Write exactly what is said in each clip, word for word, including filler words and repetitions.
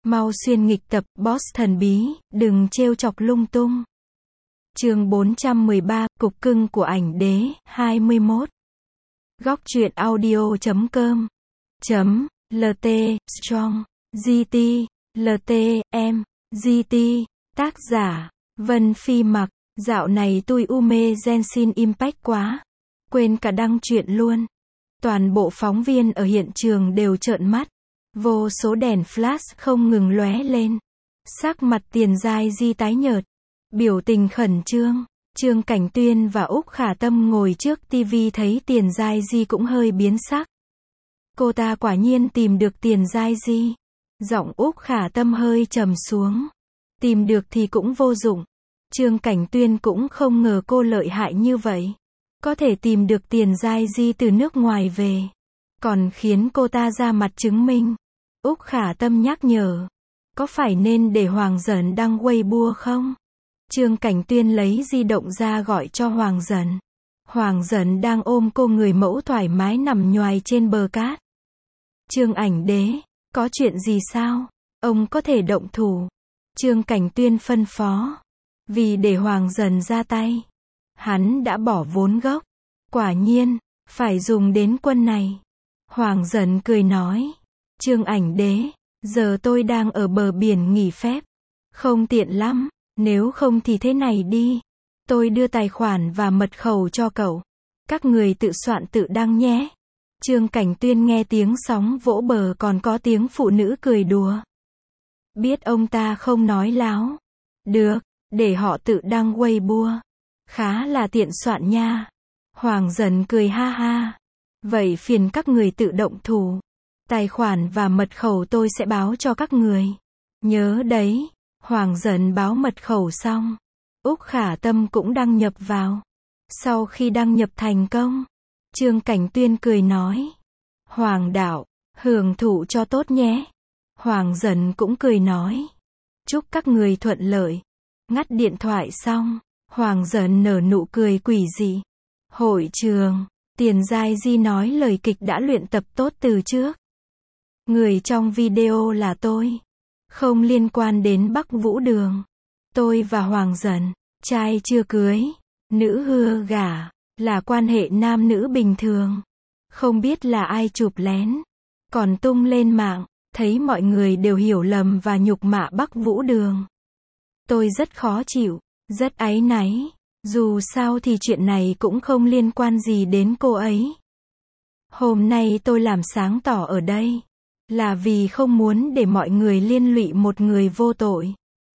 Mau xuyên nghịch tập, boss thần bí, đừng trêu chọc lung tung. Chương bốn trăm mười ba, Cục cưng của ảnh đế, hai mươi mốt. Góc truyện audio chấm com chấm lt, strong, gt, lt, em, gt, tác giả, Vân Phi Mặc. Dạo này tôi u mê Genshin Impact quá. Quên cả đăng truyện luôn. Toàn bộ phóng viên ở hiện trường đều trợn mắt. Vô số đèn flash không ngừng lóe lên. Sắc mặt Tiền Giai Di tái nhợt. Biểu tình khẩn trương. Trương Cảnh Tuyên và Úc Khả Tâm ngồi trước tivi thấy Tiền Giai Di cũng hơi biến sắc. Cô ta quả nhiên tìm được Tiền Giai Di. Giọng Úc Khả Tâm hơi trầm xuống. Tìm được thì cũng vô dụng. Trương Cảnh Tuyên cũng không ngờ cô lợi hại như vậy. Có thể tìm được Tiền Giai Di từ nước ngoài về. Còn khiến cô ta ra mặt chứng minh. Úc Khả Tâm nhắc nhở. Có phải nên để Hoàng Dẩn đăng Weibo không? Trương Cảnh Tuyên lấy di động ra gọi cho Hoàng Dẩn. Hoàng Dẩn đang ôm cô người mẫu thoải mái nằm nhoài trên bờ cát. Trương ảnh đế, có chuyện gì sao? Ông có thể động thủ. Trương Cảnh Tuyên phân phó. Vì để Hoàng Dẩn ra tay, hắn đã bỏ vốn gốc. Quả nhiên, phải dùng đến quân này. Hoàng Dẩn cười nói. Trương ảnh đế, giờ tôi đang ở bờ biển nghỉ phép. Không tiện lắm, nếu không thì thế này đi. Tôi đưa tài khoản và mật khẩu cho cậu. Các người tự soạn tự đăng nhé. Trương Cảnh Tuyên nghe tiếng sóng vỗ bờ còn có tiếng phụ nữ cười đùa. Biết ông ta không nói láo. Được, để họ tự đăng Weibo. Khá là tiện soạn nha. Hoàng Dẩn cười ha ha. Vậy phiền các người tự động thủ. Tài khoản và mật khẩu tôi sẽ báo cho các người. Nhớ đấy. Hoàng Dẩn báo mật khẩu xong. Úc Khả Tâm cũng đăng nhập vào. Sau khi đăng nhập thành công, Trương Cảnh Tuyên cười nói. Hoàng đạo, hưởng thụ cho tốt nhé. Hoàng Dẩn cũng cười nói. Chúc các người thuận lợi. Ngắt điện thoại xong, Hoàng Dẩn nở nụ cười quỷ dị. Hội trường, Tiền Giai Di nói lời kịch đã luyện tập tốt từ trước. Người trong video là tôi. Không liên quan đến Bắc Vũ Đường. Tôi và Hoàng Dẩn, trai chưa cưới, nữ hưa gả, là quan hệ nam nữ bình thường. Không biết là ai chụp lén, còn tung lên mạng, thấy mọi người đều hiểu lầm và nhục mạ Bắc Vũ Đường. Tôi rất khó chịu, rất áy náy. Dù sao thì chuyện này cũng không liên quan gì đến cô ấy. Hôm nay tôi làm sáng tỏ ở đây, là vì không muốn để mọi người liên lụy một người vô tội.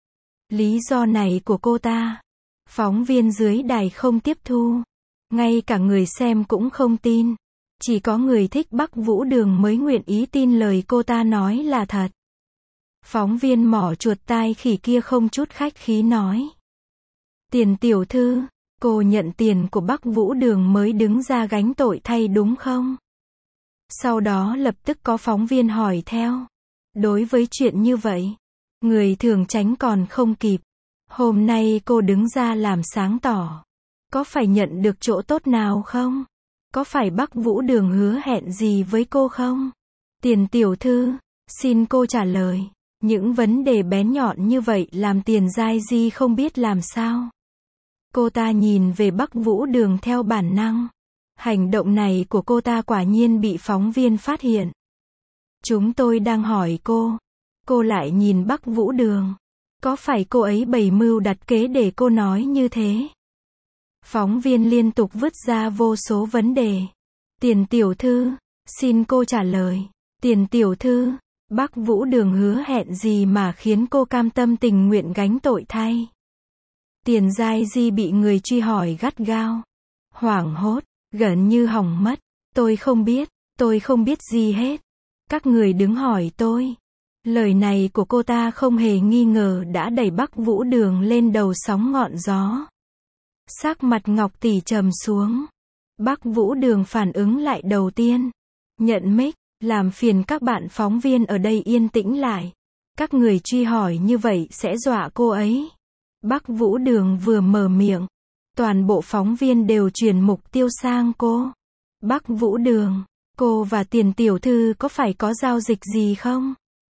Lý do này của cô ta, phóng viên dưới đài không tiếp thu. Ngay cả người xem cũng không tin. Chỉ có người thích Bắc Vũ Đường mới nguyện ý tin lời cô ta nói là thật. Phóng viên mỏ chuột tai khỉ kia không chút khách khí nói. Tiền tiểu thư, cô nhận tiền của Bắc Vũ Đường mới đứng ra gánh tội thay đúng không? Sau đó lập tức có phóng viên hỏi theo. Đối với chuyện như vậy, người thường tránh còn không kịp. Hôm nay cô đứng ra làm sáng tỏ. Có phải nhận được chỗ tốt nào không? Có phải Bắc Vũ Đường hứa hẹn gì với cô không? Tiền tiểu thư, xin cô trả lời. Những vấn đề bén nhọn như vậy làm Tiền Giai Di không biết làm sao. Cô ta nhìn về Bắc Vũ Đường theo bản năng. Hành động này của cô ta quả nhiên bị phóng viên phát hiện. Chúng tôi đang hỏi cô. Cô lại nhìn Bắc Vũ Đường. Có phải cô ấy bày mưu đặt kế để cô nói như thế? Phóng viên liên tục vứt ra vô số vấn đề. Tiền tiểu thư, xin cô trả lời. Tiền tiểu thư, Bắc Vũ Đường hứa hẹn gì mà khiến cô cam tâm tình nguyện gánh tội thay? Tiền Giai Di bị người truy hỏi gắt gao. Hoảng hốt, gần như hỏng mất. Tôi không biết, tôi không biết gì hết. Các người đứng hỏi tôi. Lời này của cô ta không hề nghi ngờ đã đẩy Bắc Vũ Đường lên đầu sóng ngọn gió. Sắc mặt Ngọc Tỷ trầm xuống. Bắc Vũ Đường phản ứng lại đầu tiên. Nhận mic, làm phiền các bạn phóng viên ở đây yên tĩnh lại. Các người truy hỏi như vậy sẽ dọa cô ấy. Bắc Vũ Đường vừa mở miệng, toàn bộ phóng viên đều chuyển mục tiêu sang cô. Bắc Vũ Đường, cô và Tiền tiểu thư có phải có giao dịch gì không?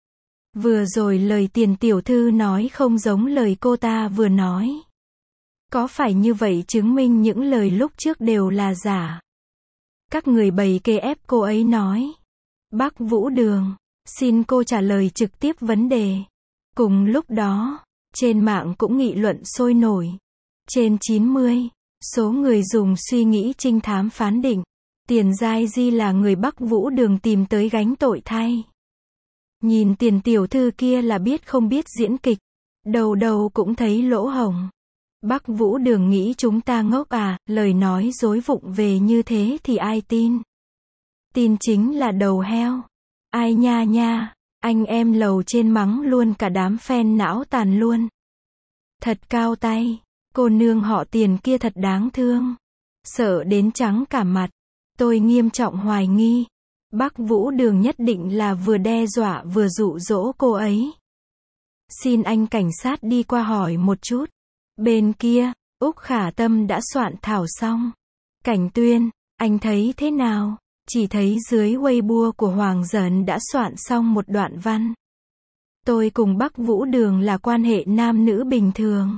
Vừa rồi lời Tiền tiểu thư nói không giống lời cô ta vừa nói. Có phải như vậy chứng minh những lời lúc trước đều là giả? Các người bày kê ép cô ấy nói. Bác Vũ Đường, xin cô trả lời trực tiếp vấn đề. Cùng lúc đó, trên mạng cũng nghị luận sôi nổi. Trên chín mươi, số người dùng suy nghĩ trinh thám phán định, Tiền Giai Di là người Bắc Vũ Đường tìm tới gánh tội thay. Nhìn Tiền tiểu thư kia là biết không biết diễn kịch, đầu đầu cũng thấy lỗ hổng. Bắc Vũ Đường nghĩ chúng ta ngốc à, lời nói dối vụng về như thế thì ai tin? Tin chính là đầu heo. Ai nha nha, anh em lầu trên mắng luôn cả đám fan não tàn luôn. Thật cao tay, cô nương họ Tiền kia thật đáng thương. Sợ đến trắng cả mặt. Tôi nghiêm trọng hoài nghi, Bắc Vũ Đường nhất định là vừa đe dọa vừa dụ dỗ cô ấy. Xin anh cảnh sát đi qua hỏi một chút. Bên kia, Úc Khả Tâm đã soạn thảo xong. Cảnh Tuyên, anh thấy thế nào? Chỉ thấy dưới Weibo của Hoàng Dần đã soạn xong một đoạn văn. Tôi cùng Bắc Vũ Đường là quan hệ nam nữ bình thường.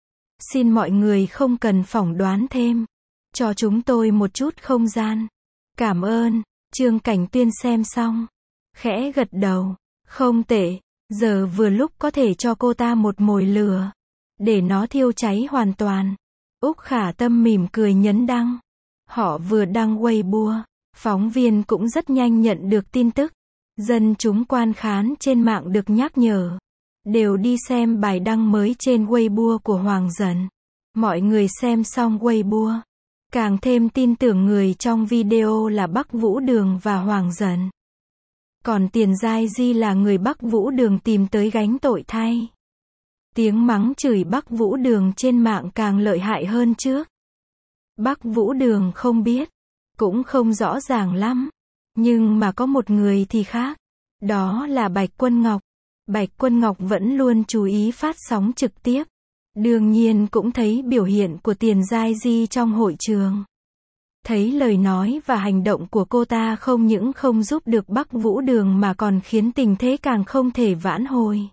Xin mọi người không cần phỏng đoán thêm. Cho chúng tôi một chút không gian. Cảm ơn. Trương Cảnh Tuyên xem xong. Khẽ gật đầu. Không tệ. Giờ vừa lúc có thể cho cô ta một mồi lửa. Để nó thiêu cháy hoàn toàn. Úc Khả Tâm mỉm cười nhấn đăng. Họ vừa đăng Weibo. Phóng viên cũng rất nhanh nhận được tin tức. Dân chúng quan khán trên mạng được nhắc nhở. Đều đi xem bài đăng mới trên Weibo của Hoàng Dần. Mọi người xem xong Weibo. Càng thêm tin tưởng người trong video là Bắc Vũ Đường và Hoàng Dần. Còn Tiền Giai Di là người Bắc Vũ Đường tìm tới gánh tội thay. Tiếng mắng chửi Bắc Vũ Đường trên mạng càng lợi hại hơn trước. Bắc Vũ Đường không biết, cũng không rõ ràng lắm. Nhưng mà có một người thì khác. Đó là Bạch Quân Ngọc. Bạch Quân Ngọc vẫn luôn chú ý phát sóng trực tiếp. Đương nhiên cũng thấy biểu hiện của Tiền Giai Di trong hội trường. Thấy lời nói và hành động của cô ta không những không giúp được Bắc Vũ Đường mà còn khiến tình thế càng không thể vãn hồi.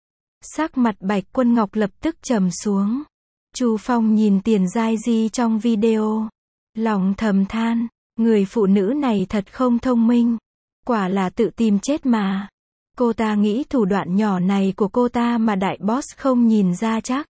Sắc mặt Bạch Quân Ngọc lập tức trầm xuống. Chu Phong nhìn Tiền Giai Di trong video. Lòng thầm than, người phụ nữ này thật không thông minh. Quả là tự tìm chết mà. Cô ta nghĩ thủ đoạn nhỏ này của cô ta mà đại boss không nhìn ra chắc.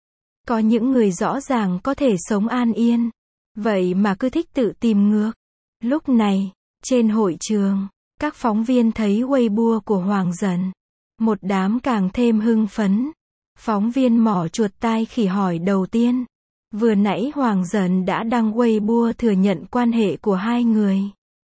Có những người rõ ràng có thể sống an yên. Vậy mà cứ thích tự tìm ngược. Lúc này, trên hội trường, các phóng viên thấy Weibo của Hoàng Dần. Một đám càng thêm hưng phấn. Phóng viên mỏ chuột tai khỉ hỏi đầu tiên. Vừa nãy Hoàng Dần đã đăng Weibo thừa nhận quan hệ của hai người.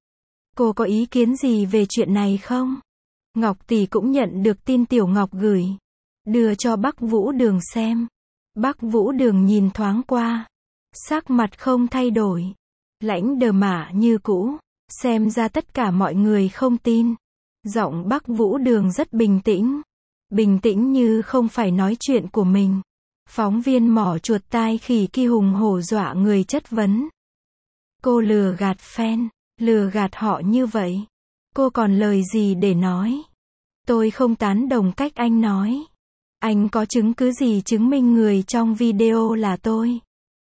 Cô có ý kiến gì về chuyện này không? Ngọc Tỷ cũng nhận được tin Tiểu Ngọc gửi. Đưa cho Bắc Vũ Đường xem. Bắc Vũ Đường nhìn thoáng qua. Sắc mặt không thay đổi. Lãnh đờ mả như cũ. Xem ra tất cả mọi người không tin. Giọng Bắc Vũ Đường rất bình tĩnh. Bình tĩnh như không phải nói chuyện của mình. Phóng viên mỏ chuột tai khỉ kia hùng hổ dọa người chất vấn. Cô lừa gạt fan, lừa gạt họ như vậy. Cô còn lời gì để nói? Tôi không tán đồng cách anh nói. Anh có chứng cứ gì chứng minh người trong video là tôi?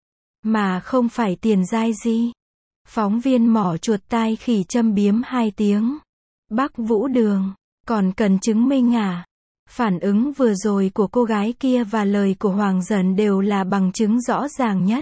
Mà không phải Tiền Giai Di. Phóng viên mỏ chuột tai khỉ châm biếm hai tiếng. Bắc Vũ Đường, còn cần chứng minh à? Phản ứng vừa rồi của cô gái kia và lời của Hoàng Dần đều là bằng chứng rõ ràng nhất.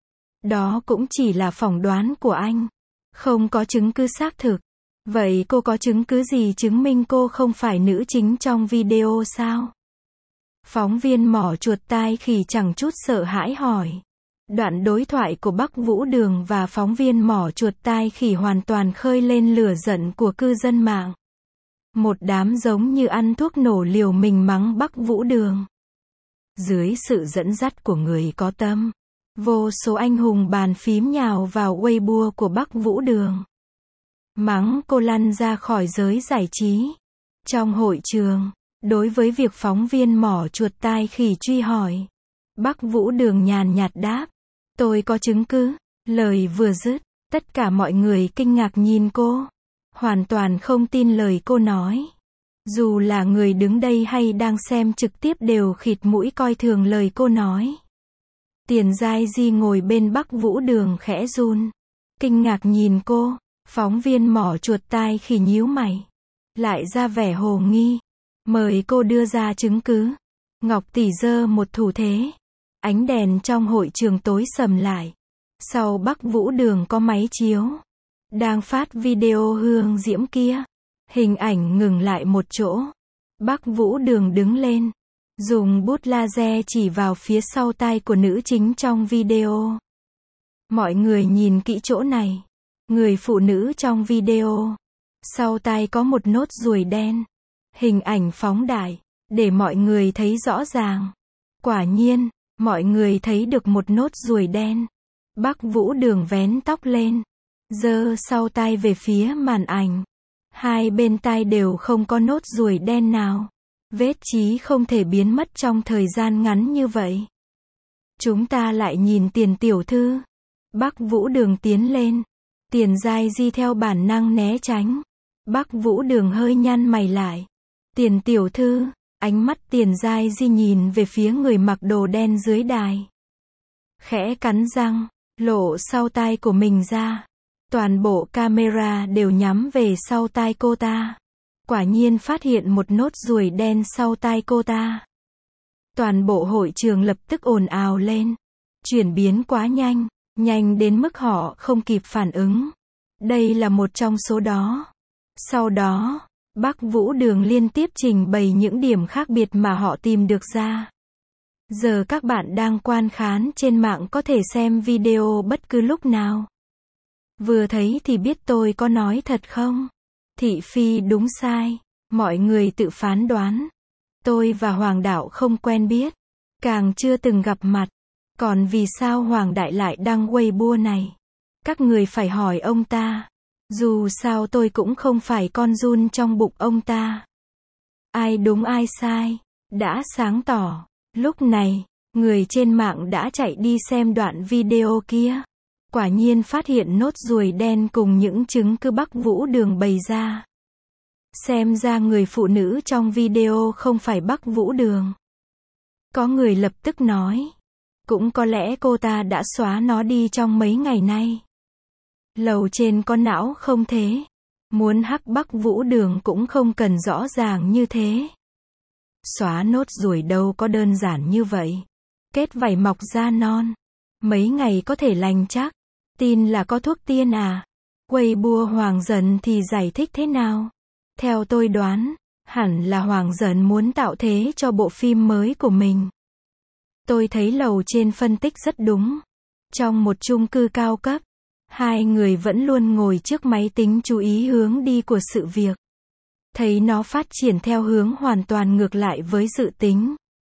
Đó cũng chỉ là phỏng đoán của anh. Không có chứng cứ xác thực. Vậy cô có chứng cứ gì chứng minh cô không phải nữ chính trong video sao? Phóng viên mỏ chuột tai khỉ chẳng chút sợ hãi hỏi. Đoạn đối thoại của Bắc Vũ Đường và phóng viên mỏ chuột tai khỉ hoàn toàn khơi lên lửa giận của cư dân mạng. Một đám giống như ăn thuốc nổ liều mình mắng Bắc Vũ Đường. Dưới sự dẫn dắt của người có tâm, vô số anh hùng bàn phím nhào vào Weibo của Bắc Vũ Đường. Mắng cô lăn ra khỏi giới giải trí. Trong hội trường, đối với việc phóng viên mỏ chuột tai khỉ truy hỏi, Bắc Vũ Đường nhàn nhạt đáp. Tôi có chứng cứ. Lời vừa dứt, tất cả mọi người kinh ngạc nhìn cô. Hoàn toàn không tin lời cô nói. Dù là người đứng đây hay đang xem trực tiếp đều khịt mũi coi thường lời cô nói. Tiền Giai Di ngồi bên Bắc Vũ Đường khẽ run. Kinh ngạc nhìn cô, phóng viên mỏ chuột tai khỉ nhíu mày. Lại ra vẻ hồ nghi. Mời cô đưa ra chứng cứ. Ngọc tỷ giơ một thủ thế. Ánh đèn trong hội trường tối sầm lại. Sau Bắc Vũ Đường có máy chiếu. Đang phát video hương diễm kia. Hình ảnh ngừng lại một chỗ. Bắc Vũ Đường đứng lên. Dùng bút laser chỉ vào phía sau tai của nữ chính trong video. Mọi người nhìn kỹ chỗ này. Người phụ nữ trong video. Sau tai có một nốt ruồi đen. Hình ảnh phóng đại. Để mọi người thấy rõ ràng. Quả nhiên, mọi người thấy được một nốt ruồi đen. Bắc Vũ Đường vén tóc lên. Giơ sau tai về phía màn ảnh. Hai bên tai đều không có nốt ruồi đen nào. Vết chí không thể biến mất trong thời gian ngắn như vậy. Chúng ta lại nhìn Tiền tiểu thư. Bắc Vũ Đường tiến lên. Tiền Giai Di theo bản năng né tránh. Bắc Vũ Đường hơi nhăn mày lại. Tiền tiểu thư, ánh mắt Tiền Giai Di nhìn về phía người mặc đồ đen dưới đài. Khẽ cắn răng, lộ sau tai của mình ra. Toàn bộ camera đều nhắm về sau tai cô ta. Quả nhiên phát hiện một nốt ruồi đen sau tai cô ta. Toàn bộ hội trường lập tức ồn ào lên. Chuyển biến quá nhanh, nhanh đến mức họ không kịp phản ứng. Đây là một trong số đó. Sau đó, Bắc Vũ Đường liên tiếp trình bày những điểm khác biệt mà họ tìm được ra. Giờ các bạn đang quan khán trên mạng có thể xem video bất cứ lúc nào. Vừa thấy thì biết tôi có nói thật không? Thị phi đúng sai, mọi người tự phán đoán. Tôi và Hoàng Đạo không quen biết, càng chưa từng gặp mặt. Còn vì sao Hoàng Đại lại đăng Weibo này? Các người phải hỏi ông ta. Dù sao tôi cũng không phải con giun trong bụng ông ta. Ai đúng ai sai, đã sáng tỏ. Lúc này, người trên mạng đã chạy đi xem đoạn video kia. Quả nhiên phát hiện nốt ruồi đen cùng những chứng cứ Bắc Vũ Đường bày ra. Xem ra người phụ nữ trong video không phải Bắc Vũ Đường. Có người lập tức nói. Cũng có lẽ cô ta đã xóa nó đi trong mấy ngày nay. Lầu trên có não không thế? Muốn hắc Bắc Vũ Đường cũng không cần rõ ràng như thế. Xóa nốt ruồi đâu có đơn giản như vậy. Kết vảy mọc da non. Mấy ngày có thể lành chắc. Tin là có thuốc tiên à? Weibo Hoàng Dần thì giải thích thế nào? Theo tôi đoán, hẳn là Hoàng Dần muốn tạo thế cho bộ phim mới của mình. Tôi thấy lầu trên phân tích rất đúng. Trong một chung cư cao cấp, hai người vẫn luôn ngồi trước máy tính chú ý hướng đi của sự việc. Thấy nó phát triển theo hướng hoàn toàn ngược lại với dự tính.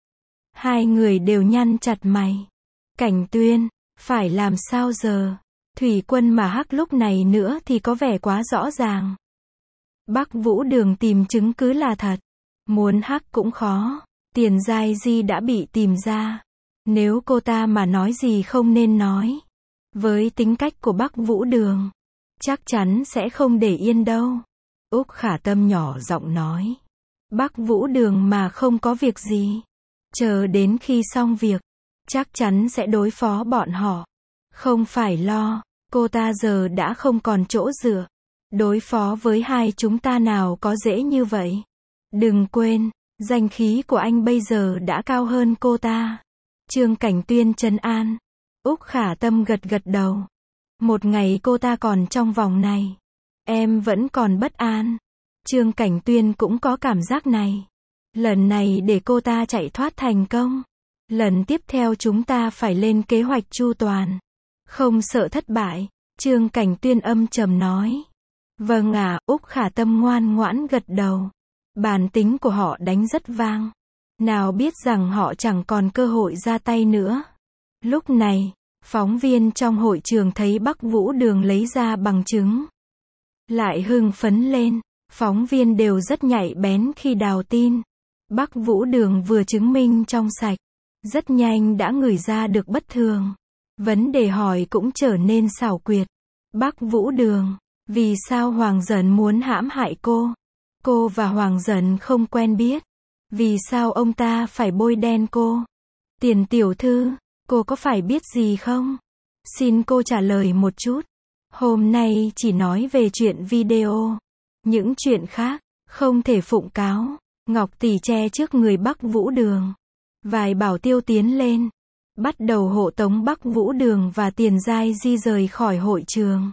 Hai người đều nhăn chặt mày. Cảnh Tuyên, phải làm sao giờ? Thủy Quân mà hắc lúc này nữa thì có vẻ quá rõ ràng. Bắc Vũ Đường tìm chứng cứ là thật. Muốn hắc cũng khó. Tiền Giai Di đã bị tìm ra. Nếu cô ta mà nói gì không nên nói. Với tính cách của Bắc Vũ Đường, chắc chắn sẽ không để yên đâu. Úc Khả Tâm nhỏ giọng nói. Bắc Vũ Đường mà không có việc gì. Chờ đến khi xong việc, chắc chắn sẽ đối phó bọn họ. Không phải lo, cô ta giờ đã không còn chỗ dựa. Đối phó với hai chúng ta nào có dễ như vậy. Đừng quên, danh khí của anh bây giờ đã cao hơn cô ta. Trương Cảnh Tuyên trấn an. Úc Khả Tâm gật gật đầu. Một ngày cô ta còn trong vòng này, em vẫn còn bất an. Trương Cảnh Tuyên cũng có cảm giác này. Lần này để cô ta chạy thoát thành công. Lần tiếp theo chúng ta phải lên kế hoạch chu toàn. Không sợ thất bại. Trương Cảnh Tuyên âm trầm nói. Vâng ạ, Úc Khả Tâm ngoan ngoãn gật đầu. Bản tính của họ đánh rất vang. Nào biết rằng họ chẳng còn cơ hội ra tay nữa. Lúc này, phóng viên trong hội trường thấy Bắc Vũ Đường lấy ra bằng chứng. Lại hưng phấn lên. Phóng viên đều rất nhạy bén khi đào tin. Bắc Vũ Đường vừa chứng minh trong sạch. Rất nhanh đã ngửi ra được bất thường. Vấn đề hỏi cũng trở nên xảo quyệt. Bắc Vũ Đường, vì sao Hoàng Dần muốn hãm hại cô? Cô và Hoàng Dần không quen biết. Vì sao ông ta phải bôi đen cô? Tiền tiểu thư, cô có phải biết gì không? Xin cô trả lời một chút. Hôm nay chỉ nói về chuyện video. Những chuyện khác, không thể phụng cáo. Ngọc Tỷ che trước người Bắc Vũ Đường. Vài bảo tiêu tiến lên. Bắt đầu hộ tống Bắc Vũ Đường và Tiền Giai Di rời khỏi hội trường.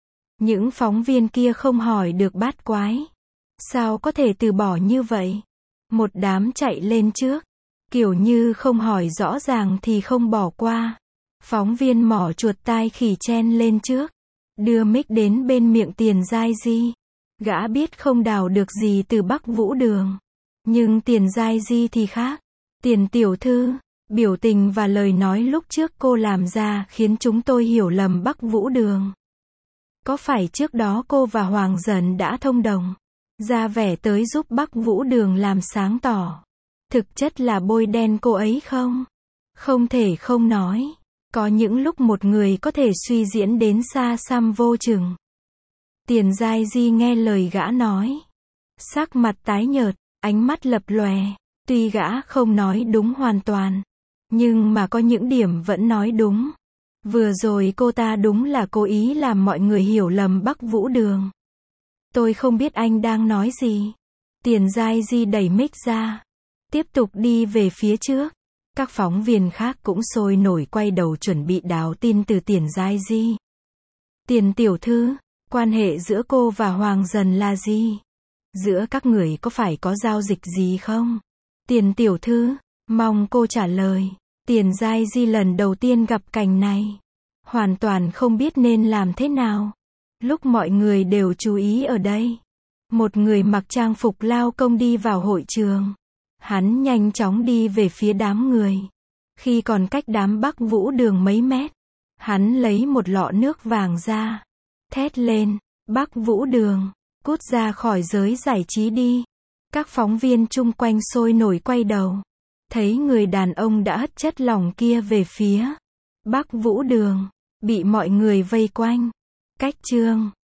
Những phóng viên kia không hỏi được bát quái. Sao có thể từ bỏ như vậy? Một đám chạy lên trước. Kiểu như không hỏi rõ ràng thì không bỏ qua. Phóng viên mỏ chuột tai khỉ chen lên trước. Đưa mic đến bên miệng Tiền Giai Di. Gã biết không đào được gì từ Bắc Vũ Đường. Nhưng Tiền Giai Di thì khác. Tiền tiểu thư, biểu tình và lời nói lúc trước cô làm ra khiến chúng tôi hiểu lầm Bắc Vũ Đường. Có phải trước đó cô và Hoàng Dần đã thông đồng, ra vẻ tới giúp Bắc Vũ Đường làm sáng tỏ, thực chất là bôi đen cô ấy không? Không thể không nói. Có những lúc một người có thể suy diễn đến xa xăm vô chừng. Tiền Giai Di nghe lời gã nói. Sắc mặt tái nhợt, ánh mắt lập lòe. Tuy gã không nói đúng hoàn toàn, nhưng mà có những điểm vẫn nói đúng. Vừa rồi cô ta đúng là cố ý làm mọi người hiểu lầm Bắc Vũ Đường. Tôi không biết anh đang nói gì. Tiền Giai Di đẩy mic ra. Tiếp tục đi về phía trước. Các phóng viên khác cũng sôi nổi quay đầu chuẩn bị đào tin từ Tiền Giai Di. Tiền tiểu thư, quan hệ giữa cô và Hoàng Dần là gì? Giữa các người có phải có giao dịch gì không? Tiền tiểu thư, mong cô trả lời. Tiền Giai Di lần đầu tiên gặp cảnh này. Hoàn toàn không biết nên làm thế nào. Lúc mọi người đều chú ý ở đây. Một người mặc trang phục lao công đi vào hội trường. Hắn nhanh chóng đi về phía đám người. Khi còn cách đám Bắc Vũ Đường mấy mét, hắn lấy một lọ nước vàng ra. Thét lên, Bắc Vũ Đường, cút ra khỏi giới giải trí đi. Các phóng viên chung quanh sôi nổi quay đầu. Thấy người đàn ông đã hất chất lỏng kia về phía Bắc Vũ Đường, bị mọi người vây quanh. Cách chương